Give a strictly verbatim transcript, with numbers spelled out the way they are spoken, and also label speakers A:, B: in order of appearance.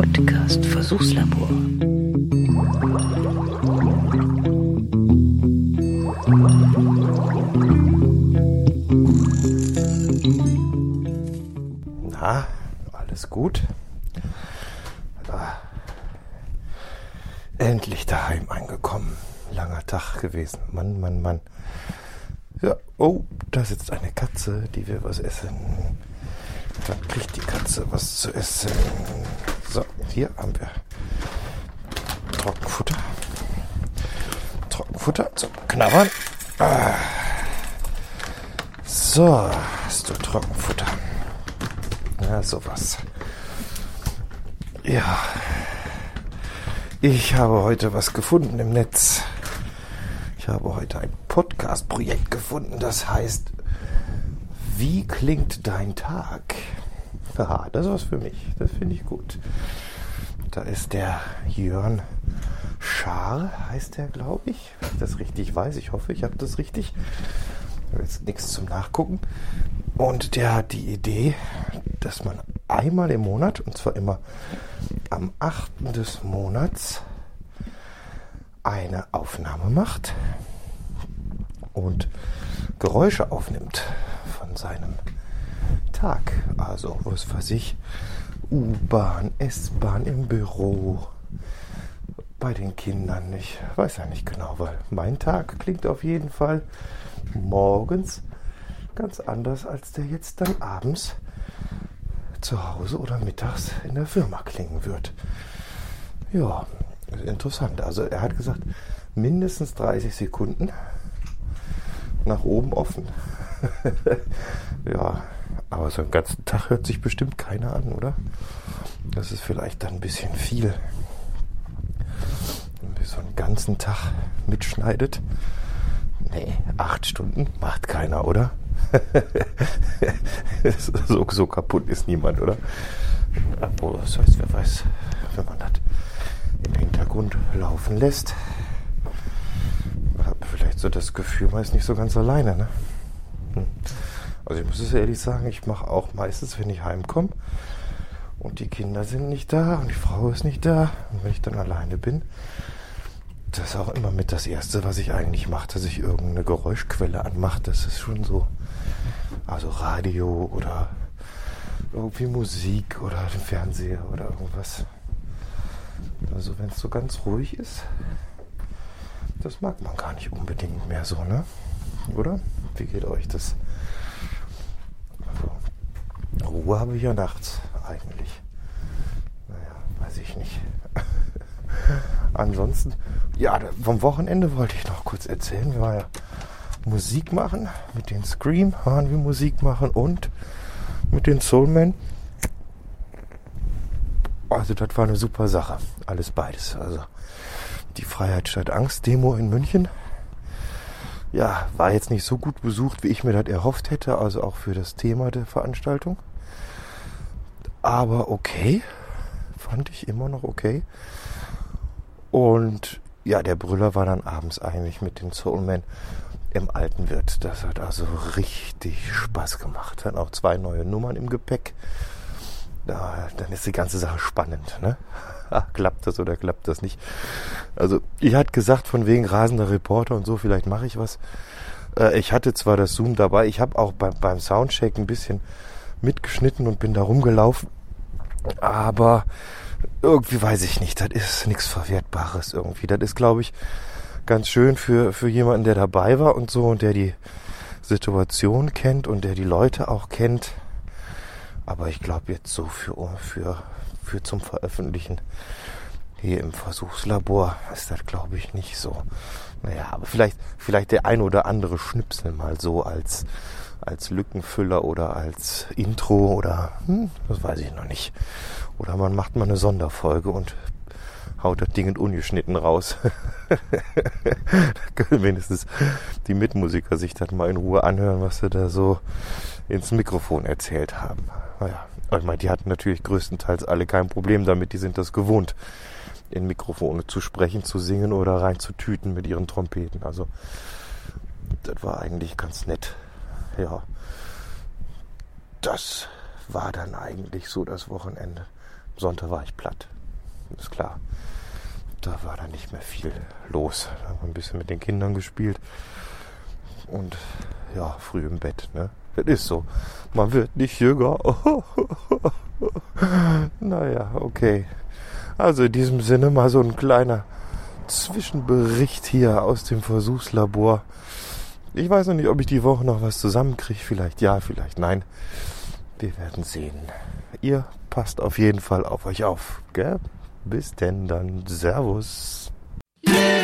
A: Podcast Versuchslabor.
B: Na, alles gut? Ah, endlich daheim angekommen. Langer Tag gewesen. Mann, Mann, Mann. Ja, oh, da sitzt eine Katze, die will was essen. Da kriegt die Katze was zu essen. So, hier haben wir Trockenfutter. Trockenfutter zum Knabbern. Ah. So, hast du Trockenfutter. Ja, sowas. Ja. Ich habe heute was gefunden im Netz. Ich habe heute ein Podcast-Projekt gefunden, das heißt, wie klingt dein Tag? Aha, das ist was für mich, das finde ich gut. Da ist der Jörn Schaar, heißt der, glaube ich, wenn ich das richtig weiß. Ich hoffe, ich habe das richtig. Jetzt nichts zum Nachgucken. Und der hat die Idee, dass man einmal im Monat, und zwar immer am achten des Monats, eine Aufnahme macht und Geräusche aufnimmt von seinem Tag. Also, was weiß ich, U-Bahn, S-Bahn, im Büro, bei den Kindern. Ich weiß ja nicht genau, weil mein Tag klingt auf jeden Fall morgens ganz anders, als der jetzt dann abends zu Hause oder mittags in der Firma klingen wird. Ja, interessant. Also er hat gesagt, mindestens dreißig Sekunden nach oben offen. Ja, aber so einen ganzen Tag hört sich bestimmt keiner an, oder? Das ist vielleicht dann ein bisschen viel. Wenn man so einen ganzen Tag mitschneidet. Nee, acht Stunden macht keiner, oder? so, so kaputt ist niemand, oder? Obwohl, das heißt, wer weiß, wenn man das im Hintergrund laufen lässt, hat man vielleicht so das Gefühl, man ist nicht so ganz alleine, ne? Hm. Also ich muss es ehrlich sagen, ich mache auch meistens, wenn ich heimkomme und die Kinder sind nicht da und die Frau ist nicht da und wenn ich dann alleine bin, das ist auch immer mit das Erste, was ich eigentlich mache, dass ich irgendeine Geräuschquelle anmache. Das ist schon so, also Radio oder irgendwie Musik oder den Fernseher oder irgendwas. Also wenn es so ganz ruhig ist, das mag man gar nicht unbedingt mehr so, ne? Oder? Wie geht euch das? Also, Ruhe habe ich ja nachts eigentlich. Naja, weiß ich nicht. Ansonsten, ja, vom Wochenende wollte ich noch kurz erzählen. Wir waren ja Musik machen, mit den Scream waren wir Musik machen und mit den Soulmen. Also das war eine super Sache, alles beides. Also die Freiheit statt Angst Demo in München, ja, war jetzt nicht so gut besucht, wie ich mir das erhofft hätte, also auch für das Thema der Veranstaltung. Aber okay, fand ich immer noch okay. Und ja, der Brüller war dann abends eigentlich mit den Soulmen im alten Wirt. Das hat also richtig Spaß gemacht. Hat auch zwei neue Nummern im Gepäck. Ja, dann ist die ganze Sache spannend, ne? Klappt das oder klappt das nicht? Also, ich hatte gesagt, von wegen rasender Reporter und so, vielleicht mache ich was. Äh, ich hatte zwar das Zoom dabei, ich habe auch beim, beim Soundcheck ein bisschen mitgeschnitten und bin da rumgelaufen. Aber irgendwie weiß ich nicht, das ist nichts Verwertbares irgendwie. Das ist, glaube ich, ganz schön für, für jemanden, der dabei war und so und der die Situation kennt und der die Leute auch kennt. Aber ich glaube jetzt so für, für, für zum Veröffentlichen hier im Versuchslabor ist das, glaube ich, nicht so. Naja, aber vielleicht, vielleicht der ein oder andere Schnipsel mal so als, als Lückenfüller oder als Intro oder, hm, das weiß ich noch nicht. Oder man macht mal eine Sonderfolge und haut das Ding ungeschnitten raus. Da können wenigstens die Mitmusiker sich das mal in Ruhe anhören, was sie da so ins Mikrofon erzählt haben. Naja, ich meine, die hatten natürlich größtenteils alle kein Problem damit, die sind das gewohnt, in Mikrofone zu sprechen, zu singen oder rein zu tüten mit ihren Trompeten. Also das war eigentlich ganz nett. Ja, das war dann eigentlich so das Wochenende. Sonntag war ich platt. Ist klar. Da war dann nicht mehr viel los. Da haben wir ein bisschen mit den Kindern gespielt. Und ja, früh im Bett, ne? Das ist so. Man wird nicht jünger. Naja, okay. Also in diesem Sinne mal so ein kleiner Zwischenbericht hier aus dem Versuchslabor. Ich weiß noch nicht, ob ich die Woche noch was zusammenkriege. Vielleicht ja, vielleicht nein. Wir werden sehen. Ihr passt auf jeden Fall auf euch auf, gell? Bis denn dann. Servus.
C: Yeah.